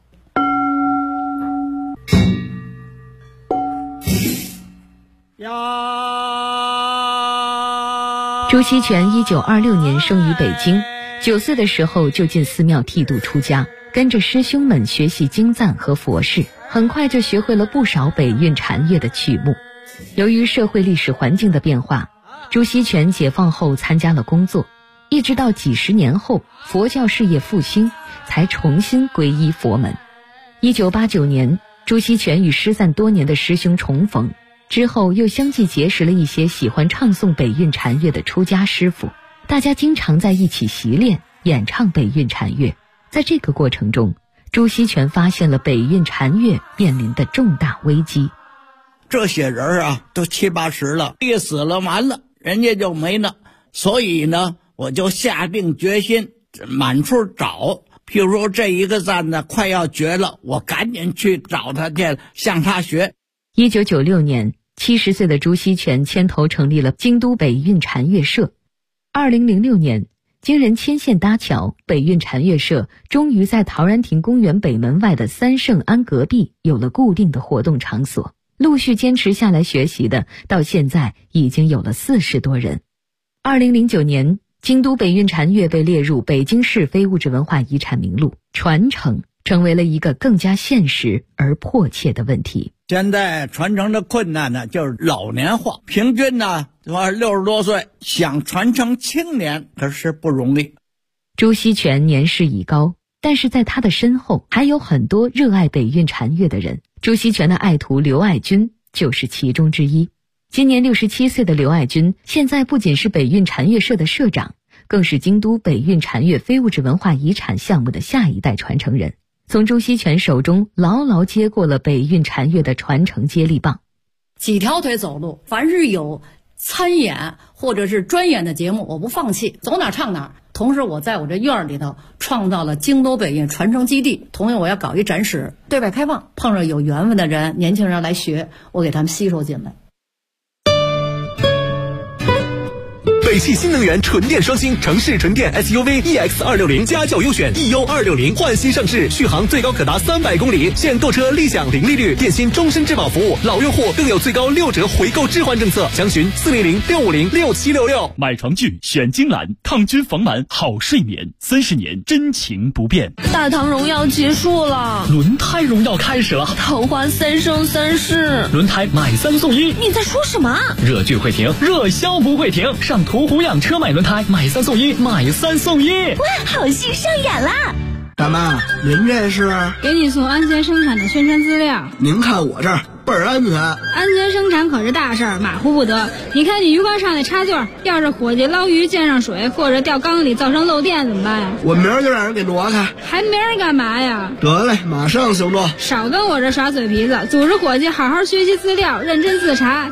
朱锡全1926年生于北京，9岁的时候就进寺庙剃度出家，跟着师兄们学习经赞和佛事，很快就学会了不少北韵禅乐的曲目。由于社会历史环境的变化，朱锡全解放后参加了工作，一直到几十年后佛教事业复兴，才重新皈依佛门。1989年，朱锡全与失散多年的师兄重逢，之后又相继结识了一些喜欢唱诵北韵禅乐的出家师傅，大家经常在一起习练演唱北韵禅乐。在这个过程中，朱锡全发现了北韵禅乐面临的重大危机。 这些人啊，都70、80了，一死了完了，人家就没了。所以呢，我就下定决心满处找。譬如说这一个赞呢快要绝了，我赶紧去找他去，向他学。 1996年，70岁的朱锡全牵头成立了京都北韵禅乐社。2006年，经人牵线搭桥，北韵禅乐社终于在陶然亭公园北门外的三圣庵隔壁有了固定的活动场所。陆续坚持下来学习的，到现在已经有了40多人。2009年，京都北韵禅乐被列入北京市非物质文化遗产名录，传承成为了一个更加现实而迫切的问题。 现在传承的困难呢，就是老年化，平均呢60多岁，想传承青年可是不容易。 朱锡全年事已高，但是在他的身后还有很多热爱北韵禅乐的人。朱锡全的爱徒刘爱军就是其中之一。今年67岁的刘爱军，现在不仅是北韵禅乐社的社长，更是京都北韵禅乐非物质文化遗产项目的下一代传承人，从朱锡全手中牢牢接过了北韵禅乐的传承接力棒。 几条腿走路，凡是有参演或者是专演的节目，我不放弃，走哪唱哪。 同时我在我这院里头创造了京都北印传承基地，同样我要搞一展示，对外开放，碰上有缘分的人，年轻人来学，我给他们吸收进来。 北汽新能源纯电双星城市纯电 SUV EX260家轿优选 EU260焕新上市，续航最高可达300公里，现购车立享零利率，电信终身质保服务，老用户更有最高6折回购置换政策，详询400-650-6766。 买床具选金兰，抗菌防螨好睡眠，30年真情不变。 大唐荣耀结束了， 轮胎荣耀开始了， 桃花3生3世， 轮胎买3送1。 你在说什么？ 热剧会停，热销不会停，上途虎养车买轮胎，买3送1，买3送1。 哇，好戏上演啦！ 大妈，您这是？ 给你送安全生产的宣传资料。 您看我这儿倍儿安全。 安全生产可是大事儿，马虎不得。你看你鱼缸上的插座，要是伙计捞鱼溅上水，或者掉缸里造成漏电怎么办呀？ 我明儿就让人给挪开。 还明儿干嘛呀？ 得嘞，马上行动。 少跟我这耍嘴皮子，组织伙计好好学习资料，认真自查。